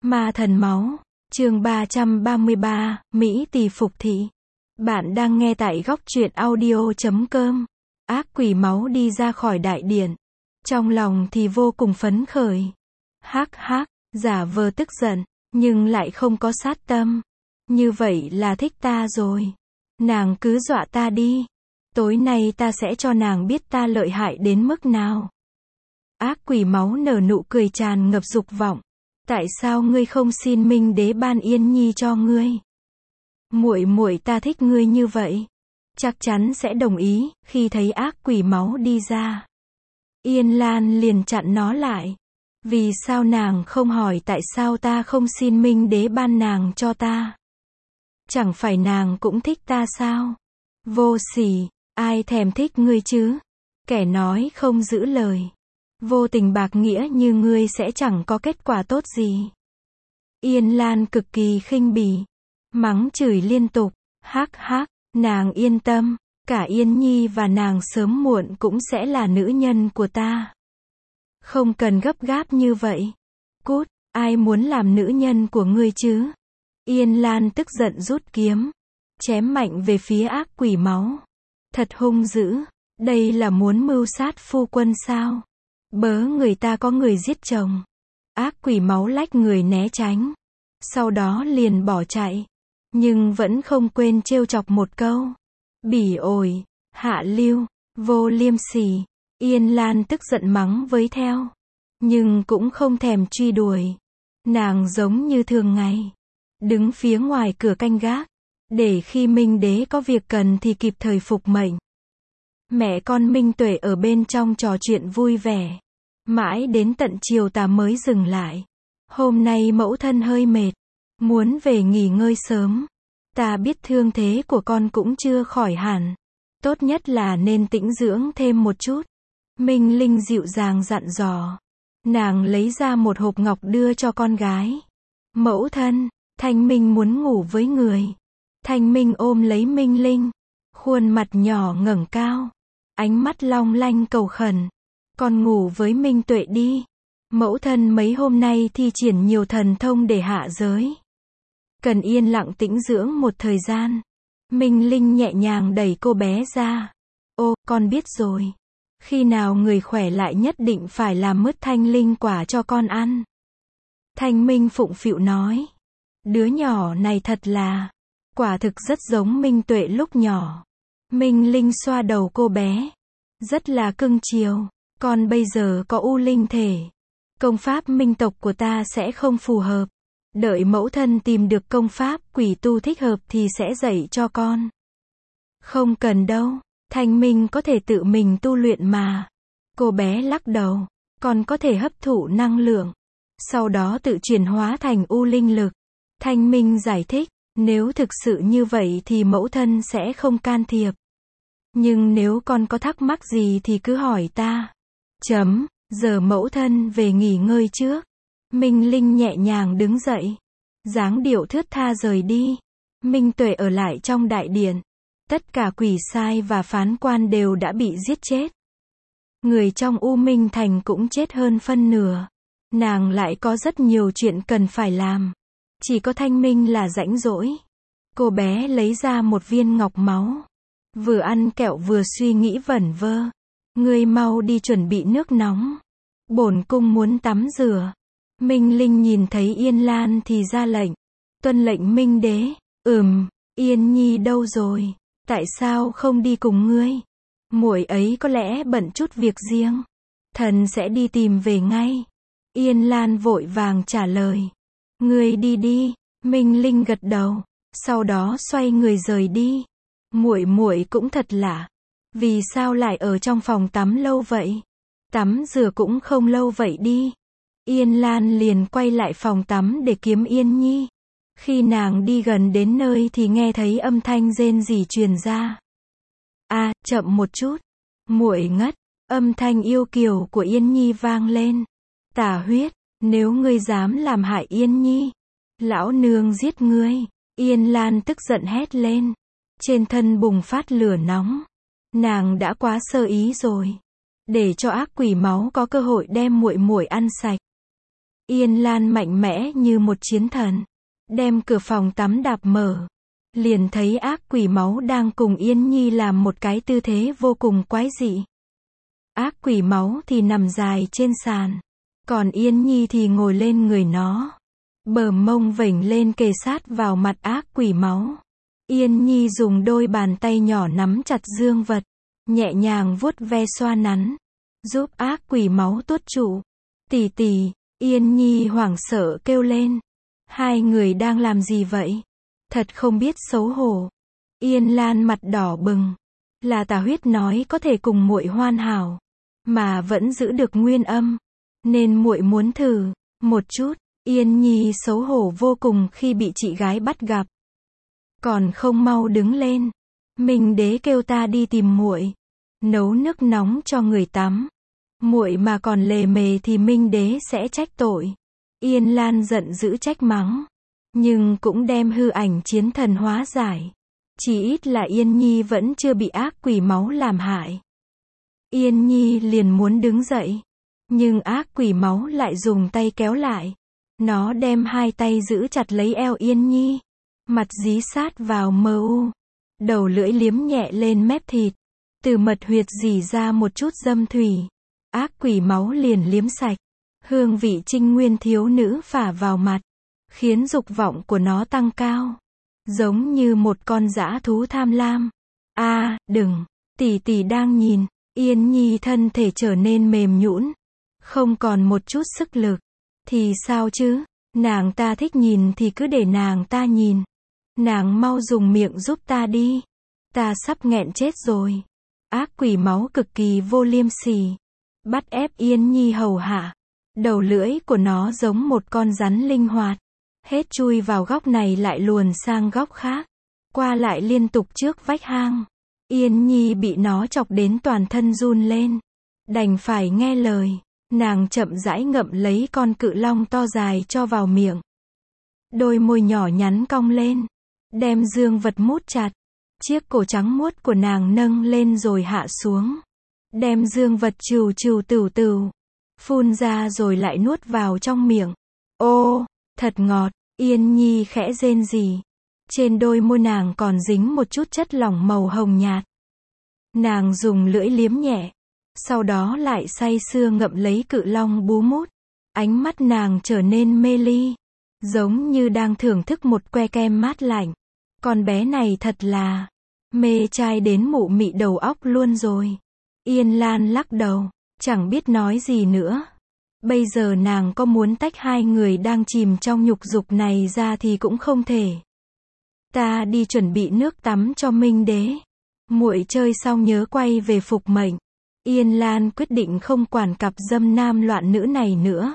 Ma thần máu, chương 333, Mỹ Tỳ phục thị. Bạn đang nghe tại góc truyện audio.com. Ác quỷ máu đi ra khỏi đại điện. Trong lòng thì vô cùng phấn khởi. Hắc hắc, giả vờ tức giận, nhưng lại không có sát tâm. Như vậy là thích ta rồi. Nàng cứ dọa ta đi. Tối nay ta sẽ cho nàng biết ta lợi hại đến mức nào. Ác quỷ máu nở nụ cười tràn ngập dục vọng. Tại sao ngươi không xin Minh Đế ban Yên Nhi cho ngươi? Muội muội ta thích ngươi như vậy, chắc chắn sẽ đồng ý. Khi thấy ác quỷ máu đi ra, Yên Lan liền chặn nó lại. Vì sao nàng không hỏi tại sao ta không xin Minh Đế ban nàng cho ta? Chẳng phải nàng cũng thích ta sao? Vô sỉ, ai thèm thích ngươi chứ? Kẻ nói không giữ lời, vô tình bạc nghĩa như ngươi sẽ chẳng có kết quả tốt gì. Yên Lan cực kỳ khinh bỉ, mắng chửi liên tục. Hắc hắc, nàng yên tâm, cả Yên Nhi và nàng sớm muộn cũng sẽ là nữ nhân của ta. Không cần gấp gáp như vậy. Cút, ai muốn làm nữ nhân của ngươi chứ? Yên Lan tức giận rút kiếm, chém mạnh về phía ác quỷ máu. Thật hung dữ, đây là muốn mưu sát phu quân sao? Bớ người ta có người giết chồng. Ác quỷ máu lách người né tránh, sau đó liền bỏ chạy, nhưng vẫn không quên trêu chọc một câu. Bỉ ổi, hạ lưu, vô liêm sỉ. Yên Lan tức giận mắng với theo, nhưng cũng không thèm truy đuổi. Nàng giống như thường ngày, đứng phía ngoài cửa canh gác, để khi Minh Đế có việc cần thì kịp thời phục mệnh. Mẹ con Minh Tuệ ở bên trong trò chuyện vui vẻ. Mãi đến tận chiều tà mới dừng lại. Hôm nay mẫu thân hơi mệt, muốn về nghỉ ngơi sớm. Ta biết thương thế của con cũng chưa khỏi hẳn, tốt nhất là nên tĩnh dưỡng thêm một chút. Minh Linh dịu dàng dặn dò. Nàng lấy ra một hộp ngọc đưa cho con gái. Mẫu thân, Thanh Minh muốn ngủ với người. Thanh Minh ôm lấy Minh Linh, khuôn mặt nhỏ ngẩng cao, ánh mắt long lanh cầu khẩn. Con ngủ với Minh Tuệ đi. Mẫu thân mấy hôm nay thi triển nhiều thần thông để hạ giới, cần yên lặng tĩnh dưỡng một thời gian. Minh Linh nhẹ nhàng đẩy cô bé ra. Ô, con biết rồi. Khi nào người khỏe lại nhất định phải làm mứt thanh linh quả cho con ăn. Thanh Minh phụng phịu nói. Đứa nhỏ này thật là, quả thực rất giống Minh Tuệ lúc nhỏ. Minh Linh xoa đầu cô bé, rất là cưng chiều. Con bây giờ có u linh thể, công pháp minh tộc của ta sẽ không phù hợp. Đợi mẫu thân tìm được công pháp quỷ tu thích hợp thì sẽ dạy cho con. Không cần đâu, Thanh Minh có thể tự mình tu luyện mà. Cô bé lắc đầu, con có thể hấp thụ năng lượng, sau đó tự chuyển hóa thành u linh lực. Thanh Minh giải thích, nếu thực sự như vậy thì mẫu thân sẽ không can thiệp. Nhưng nếu con có thắc mắc gì thì cứ hỏi ta. Giờ mẫu thân về nghỉ ngơi trước. Minh Linh nhẹ nhàng đứng dậy, dáng điệu thướt tha rời đi. Minh Tuệ ở lại trong đại điện. Tất cả quỷ sai và phán quan đều đã bị giết chết. Người trong U Minh Thành cũng chết hơn phân nửa. Nàng lại có rất nhiều chuyện cần phải làm. Chỉ có Thanh Minh là rãnh rỗi. Cô bé lấy ra một viên ngọc máu, vừa ăn kẹo vừa suy nghĩ vẩn vơ. Ngươi mau đi chuẩn bị nước nóng. Bổn cung muốn tắm rửa. Minh Linh nhìn thấy Yên Lan thì ra lệnh. Tuân lệnh Minh Đế. Yên Nhi đâu rồi? Tại sao không đi cùng ngươi? Muội ấy có lẽ bận chút việc riêng. Thần sẽ đi tìm về ngay. Yên Lan vội vàng trả lời. Ngươi đi đi. Minh Linh gật đầu, sau đó xoay người rời đi. Muội cũng thật lạ. Vì sao lại ở trong phòng tắm lâu vậy? Tắm rửa cũng không lâu vậy đi. Yên Lan liền quay lại phòng tắm để kiếm Yên Nhi. Khi nàng đi gần đến nơi thì nghe thấy âm thanh rên rỉ truyền ra. Chậm một chút. Muội ngất. Âm thanh yêu kiều của Yên Nhi vang lên. Tà huyết, nếu ngươi dám làm hại Yên Nhi, lão nương giết ngươi. Yên Lan tức giận hét lên. Trên thân bùng phát lửa nóng. Nàng đã quá sơ ý rồi. Để cho ác quỷ máu có cơ hội đem muội muội ăn sạch. Yên Lan mạnh mẽ như một chiến thần, đem cửa phòng tắm đạp mở. Liền thấy ác quỷ máu đang cùng Yên Nhi làm một cái tư thế vô cùng quái dị. Ác quỷ máu thì nằm dài trên sàn, còn Yên Nhi thì ngồi lên người nó. Bờ mông vểnh lên kề sát vào mặt ác quỷ máu. Yên Nhi dùng đôi bàn tay nhỏ nắm chặt dương vật, nhẹ nhàng vuốt ve xoa nắn, giúp ác quỷ máu tuốt trụ. Tỷ tỷ, Yên Nhi hoảng sợ kêu lên. Hai người đang làm gì vậy? Thật không biết xấu hổ. Yên Lan mặt đỏ bừng. Là Tà Huyết nói có thể cùng muội hoàn hảo, mà vẫn giữ được nguyên âm, nên muội muốn thử một chút. Yên Nhi xấu hổ vô cùng khi bị chị gái bắt gặp. Còn không mau đứng lên. Minh Đế kêu ta đi tìm muội, nấu nước nóng cho người tắm. Muội mà còn lề mề thì Minh Đế sẽ trách tội. Yên Lan giận dữ trách mắng, nhưng cũng đem hư ảnh chiến thần hóa giải. Chỉ ít là Yên Nhi vẫn chưa bị ác quỷ máu làm hại. Yên Nhi liền muốn đứng dậy, nhưng ác quỷ máu lại dùng tay kéo lại. Nó đem hai tay giữ chặt lấy eo Yên Nhi, mặt dí sát vào mờ u, đầu lưỡi liếm nhẹ lên mép thịt, từ mật huyệt rỉ ra một chút dâm thủy. Ác quỷ máu liền liếm sạch, hương vị trinh nguyên thiếu nữ phả vào mặt, khiến dục vọng của nó tăng cao, giống như một con dã thú tham lam. Đừng, tỷ tỷ đang nhìn. Yên Nhi thân thể trở nên mềm nhũn, không còn một chút sức lực. Thì sao chứ, nàng ta thích nhìn thì cứ để nàng ta nhìn. Nàng mau dùng miệng giúp ta đi, ta sắp nghẹn chết rồi. Ác quỷ máu cực kỳ vô liêm sỉ, bắt ép Yên Nhi hầu hạ. Đầu lưỡi của nó giống một con rắn linh hoạt, hết chui vào góc này lại luồn sang góc khác, qua lại liên tục trước vách hang. Yên Nhi bị nó chọc đến toàn thân run lên, đành phải nghe lời. Nàng chậm rãi ngậm lấy con cự long to dài cho vào miệng. Đôi môi nhỏ nhắn cong lên, đem dương vật mút chặt. Chiếc cổ trắng muốt của nàng nâng lên rồi hạ xuống, đem dương vật trừu trừu tửu tửu, phun ra rồi lại nuốt vào trong miệng. Ô, thật ngọt. Yên Nhi khẽ rên rỉ. Trên đôi môi nàng còn dính một chút chất lỏng màu hồng nhạt. Nàng dùng lưỡi liếm nhẹ, sau đó lại say sưa ngậm lấy cự long bú mút. Ánh mắt nàng trở nên mê ly, giống như đang thưởng thức một que kem mát lạnh. Con bé này thật là mê trai đến mụ mị đầu óc luôn rồi. Yên Lan lắc đầu, chẳng biết nói gì nữa. Bây giờ nàng có muốn tách hai người đang chìm trong nhục dục này ra thì cũng không thể. Ta đi chuẩn bị nước tắm cho Minh Đế. Muội chơi xong nhớ quay về phục mệnh. Yên Lan quyết định không quản cặp dâm nam loạn nữ này nữa.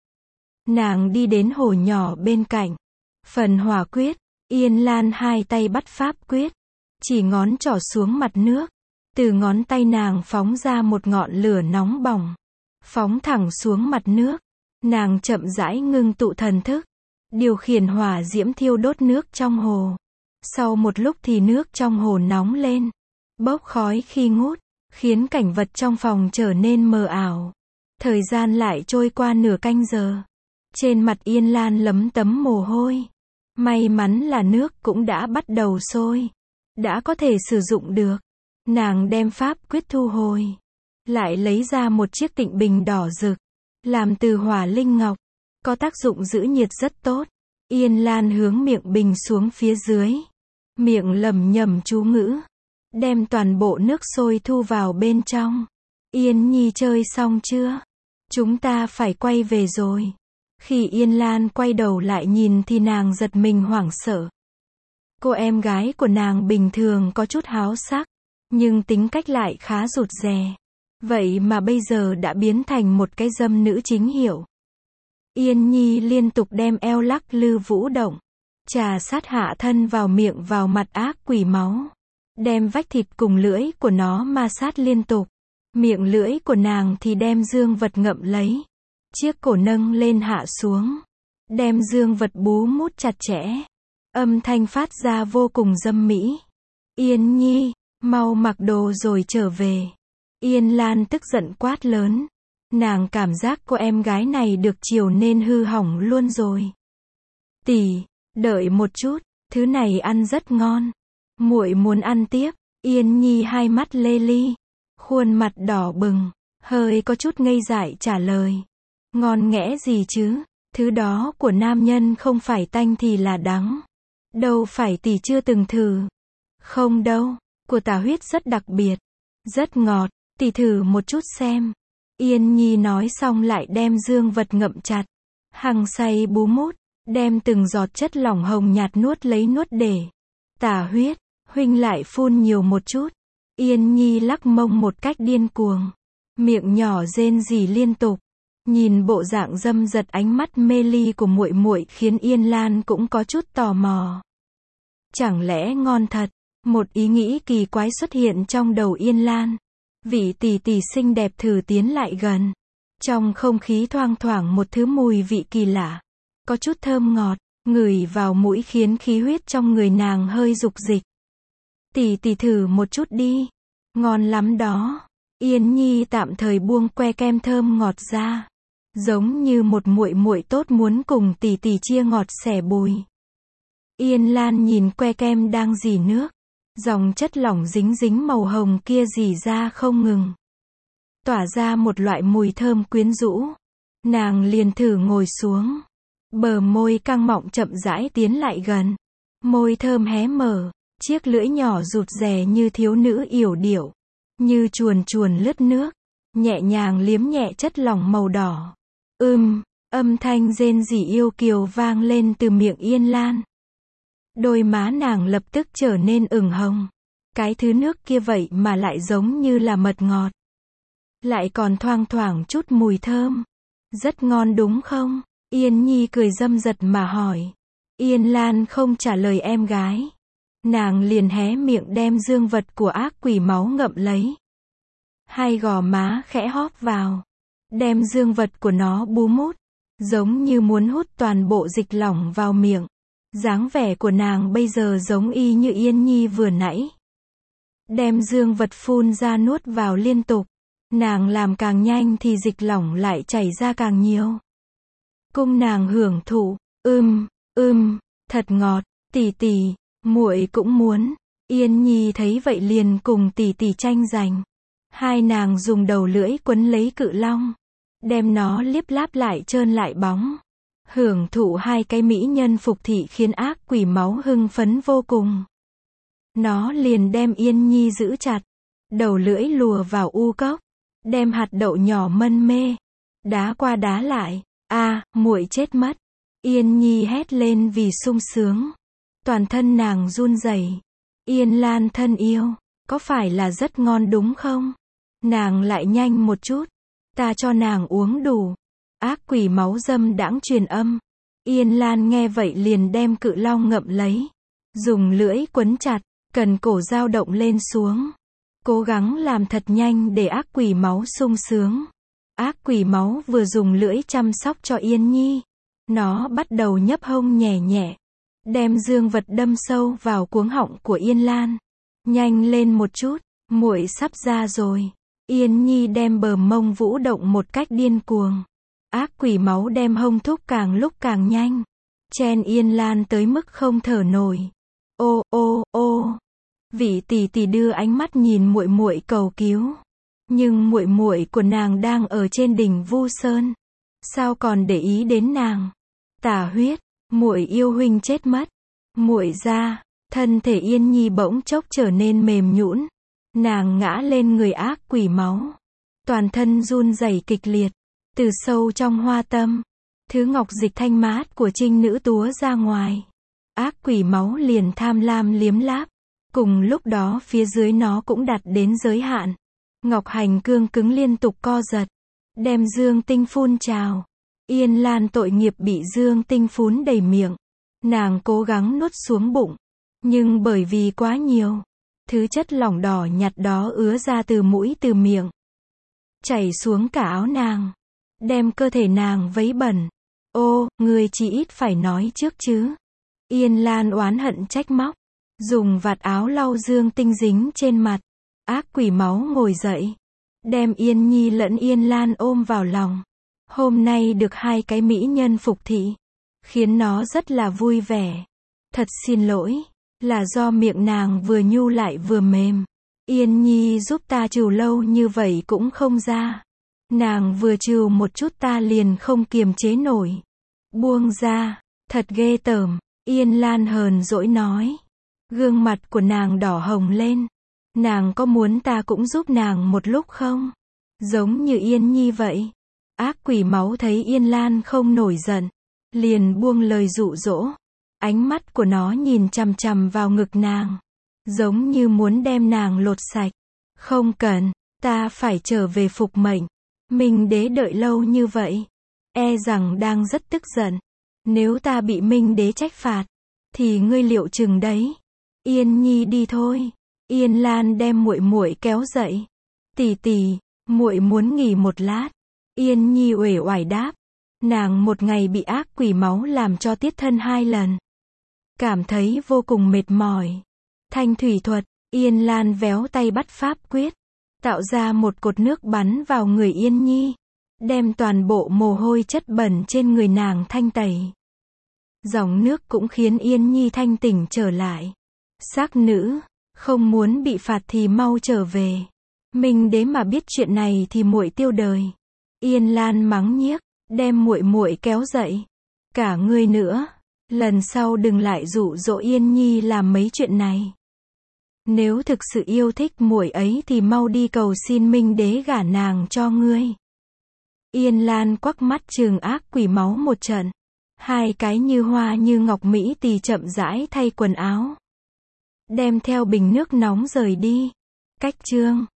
Nàng đi đến hồ nhỏ bên cạnh. Phần hỏa quyết. Yên Lan hai tay bắt pháp quyết, chỉ ngón trỏ xuống mặt nước. Từ ngón tay nàng phóng ra một ngọn lửa nóng bỏng, phóng thẳng xuống mặt nước. Nàng chậm rãi ngưng tụ thần thức, điều khiển hỏa diễm thiêu đốt nước trong hồ. Sau một lúc thì nước trong hồ nóng lên, bốc khói khi ngút, khiến cảnh vật trong phòng trở nên mờ ảo. Thời gian lại trôi qua nửa canh giờ. Trên mặt Yên Lan lấm tấm mồ hôi. May mắn là nước cũng đã bắt đầu sôi, đã có thể sử dụng được. Nàng đem pháp quyết thu hồi, lại lấy ra một chiếc tịnh bình đỏ rực, làm từ hỏa linh ngọc, có tác dụng giữ nhiệt rất tốt. Yên Lan hướng miệng bình xuống phía dưới, miệng lẩm nhẩm chú ngữ, đem toàn bộ nước sôi thu vào bên trong. Yên Nhi chơi xong chưa? Chúng ta phải quay về rồi. Khi Yên Lan quay đầu lại nhìn thì nàng giật mình hoảng sợ. Cô em gái của nàng bình thường có chút háo sắc, nhưng tính cách lại khá rụt rè. Vậy mà bây giờ đã biến thành một cái dâm nữ chính hiệu. Yên Nhi liên tục đem eo lắc lư vũ động, trà sát hạ thân vào miệng vào mặt ác quỷ máu, đem vách thịt cùng lưỡi của nó ma sát liên tục. Miệng lưỡi của nàng thì đem dương vật ngậm lấy, chiếc cổ nâng lên hạ xuống, đem dương vật bú mút chặt chẽ. Âm thanh phát ra vô cùng dâm mỹ. Yên Nhi, mau mặc đồ rồi trở về. Yên Lan tức giận quát lớn. Nàng cảm giác cô em gái này được chiều nên hư hỏng luôn rồi. Tỷ, đợi một chút, thứ này ăn rất ngon. Muội muốn ăn tiếp. Yên Nhi hai mắt lê ly, khuôn mặt đỏ bừng, hơi có chút ngây dại trả lời. Ngon nghẽ gì chứ, thứ đó của nam nhân không phải tanh thì là đắng. Đâu phải tỷ chưa từng thử. Không đâu, của Tả Huyết rất đặc biệt, rất ngọt, tỷ thử một chút xem. Yên Nhi nói xong lại đem dương vật ngậm chặt, hăng say bú mút, đem từng giọt chất lỏng hồng nhạt nuốt lấy nuốt để. Tả Huyết, huynh lại phun nhiều một chút. Yên Nhi lắc mông một cách điên cuồng, miệng nhỏ rên rỉ liên tục. Nhìn bộ dạng dâm dật ánh mắt mê ly của muội muội khiến Yên Lan cũng có chút tò mò. Chẳng lẽ ngon thật? Một ý nghĩ kỳ quái xuất hiện trong đầu Yên Lan. Vị tỷ tỷ xinh đẹp thử tiến lại gần. Trong không khí thoang thoảng một thứ mùi vị kỳ lạ, có chút thơm ngọt, ngửi vào mũi khiến khí huyết trong người nàng hơi dục dịch. Tỷ tỷ thử một chút đi, ngon lắm đó. Yên Nhi tạm thời buông que kem thơm ngọt ra, giống như một muội muội tốt muốn cùng tỷ tỷ chia ngọt sẻ bùi. Yên Lan nhìn que kem đang rỉ nước, dòng chất lỏng dính dính màu hồng kia rỉ ra không ngừng, tỏa ra một loại mùi thơm quyến rũ. Nàng liền thử ngồi xuống, bờ môi căng mọng chậm rãi tiến lại gần, môi thơm hé mở, chiếc lưỡi nhỏ rụt rè như thiếu nữ yểu điệu, như chuồn chuồn lướt nước, nhẹ nhàng liếm nhẹ chất lỏng màu đỏ. Âm thanh rên rỉ yêu kiều vang lên từ miệng Yên Lan. Đôi má nàng lập tức trở nên ửng hồng. Cái thứ nước kia vậy mà lại giống như là mật ngọt. Lại còn thoang thoảng chút mùi thơm. Rất ngon đúng không? Yên Nhi cười dâm dật mà hỏi. Yên Lan không trả lời em gái. Nàng liền hé miệng đem dương vật của ác quỷ máu ngậm lấy. Hai gò má khẽ hóp vào, đem dương vật của nó bú mút, giống như muốn hút toàn bộ dịch lỏng vào miệng. Dáng vẻ của nàng bây giờ giống y như Yên Nhi vừa nãy. Đem dương vật phun ra nuốt vào liên tục. Nàng làm càng nhanh thì dịch lỏng lại chảy ra càng nhiều. Cung nàng hưởng thụ, thật ngọt, tỷ tỷ, muội cũng muốn. Yên Nhi thấy vậy liền cùng tỷ tỷ tranh giành. Hai nàng dùng đầu lưỡi quấn lấy cự long, đem nó liếp láp lại trơn lại bóng. Hưởng thụ hai cái mỹ nhân phục thị khiến ác quỷ máu hưng phấn vô cùng. Nó liền đem Yên Nhi giữ chặt, đầu lưỡi lùa vào u cốc, đem hạt đậu nhỏ mân mê, đá qua đá lại. Muội chết mất. Yên Nhi hét lên vì sung sướng. Toàn thân nàng run rẩy. Yên Lan thân yêu, có phải là rất ngon đúng không? Nàng lại nhanh một chút, ta cho nàng uống đủ. Ác quỷ máu dâm đãng truyền âm. Yên Lan nghe vậy liền đem cự long ngậm lấy, dùng lưỡi quấn chặt, cần cổ dao động lên xuống, cố gắng làm thật nhanh để ác quỷ máu sung sướng. Ác quỷ máu vừa dùng lưỡi chăm sóc cho Yên Nhi, nó bắt đầu nhấp hông nhẹ nhẹ, đem dương vật đâm sâu vào cuống họng của Yên Lan. Nhanh lên một chút, muội sắp ra rồi. Yên Nhi đem bờ mông vũ động một cách điên cuồng. Ác quỷ máu đem hông thúc càng lúc càng nhanh, chen Yên Lan tới mức không thở nổi. Ô, vị tỷ tỷ đưa ánh mắt nhìn muội muội cầu cứu, nhưng muội muội của nàng đang ở trên đỉnh Vu Sơn, sao còn để ý đến nàng? Tả Huyết, muội yêu huynh chết mất. Muội ra, thân thể Yên Nhi bỗng chốc trở nên mềm nhũn, nàng ngã lên người ác quỷ máu, toàn thân run rẩy kịch liệt. Từ sâu trong hoa tâm, thứ ngọc dịch thanh mát của trinh nữ túa ra ngoài. Ác quỷ máu liền tham lam liếm láp. Cùng lúc đó phía dưới nó cũng đạt đến giới hạn. Ngọc hành cương cứng liên tục co giật, đem dương tinh phun trào. Yên Lan tội nghiệp bị dương tinh phún đầy miệng. Nàng cố gắng nuốt xuống bụng, nhưng bởi vì quá nhiều, thứ chất lỏng đỏ nhạt đó ứa ra từ mũi từ miệng, chảy xuống cả áo nàng, đem cơ thể nàng vấy bẩn. Ô, người chỉ ít phải nói trước chứ. Yên Lan oán hận trách móc, dùng vạt áo lau dương tinh dính trên mặt. Ác quỷ máu ngồi dậy, đem Yên Nhi lẫn Yên Lan ôm vào lòng. Hôm nay được hai cái mỹ nhân phục thị, khiến nó rất là vui vẻ. Thật xin lỗi, là do miệng nàng vừa nhu lại vừa mềm. Yên Nhi giúp ta trừu lâu như vậy cũng không ra. Nàng vừa trừu một chút ta liền không kiềm chế nổi. Buông ra, thật ghê tởm. Yên Lan hờn dỗi nói. Gương mặt của nàng đỏ hồng lên. Nàng có muốn ta cũng giúp nàng một lúc không? Giống như Yên Nhi vậy. Ác quỷ máu thấy Yên Lan không nổi giận, liền buông lời dụ dỗ. Ánh mắt của nó nhìn chằm chằm vào ngực nàng, giống như muốn đem nàng lột sạch. Không cần, ta phải trở về phục mệnh. Minh đế đợi lâu như vậy, e rằng đang rất tức giận. Nếu ta bị Minh đế trách phạt, thì ngươi liệu chừng đấy. Yên Nhi đi thôi. Yên Lan đem muội muội kéo dậy. Tỷ tỷ, muội muốn nghỉ một lát. Yên Nhi uể oải đáp. Nàng một ngày bị ác quỷ máu làm cho tiết thân 2 lần. Cảm thấy vô cùng mệt mỏi. Thanh thủy thuật, Yên Lan véo tay bắt pháp quyết. Tạo ra một cột nước bắn vào người Yên Nhi. Đem toàn bộ mồ hôi chất bẩn trên người nàng thanh tẩy. Dòng nước cũng khiến Yên Nhi thanh tỉnh trở lại. Sắc nữ, không muốn bị phạt thì mau trở về. Minh đế mà biết chuyện này thì muội tiêu đời. Yên Lan mắng nhiếc, đem muội muội kéo dậy. Cả ngươi nữa, lần sau đừng lại dụ dỗ Yên Nhi làm mấy chuyện này. Nếu thực sự yêu thích muội ấy thì mau đi cầu xin Minh đế gả nàng cho ngươi. Yên Lan quắc mắt trừng ác quỷ máu một trận. Hai cái như hoa như ngọc mỹ tỳ chậm rãi thay quần áo. Đem theo bình nước nóng rời đi. Cách chương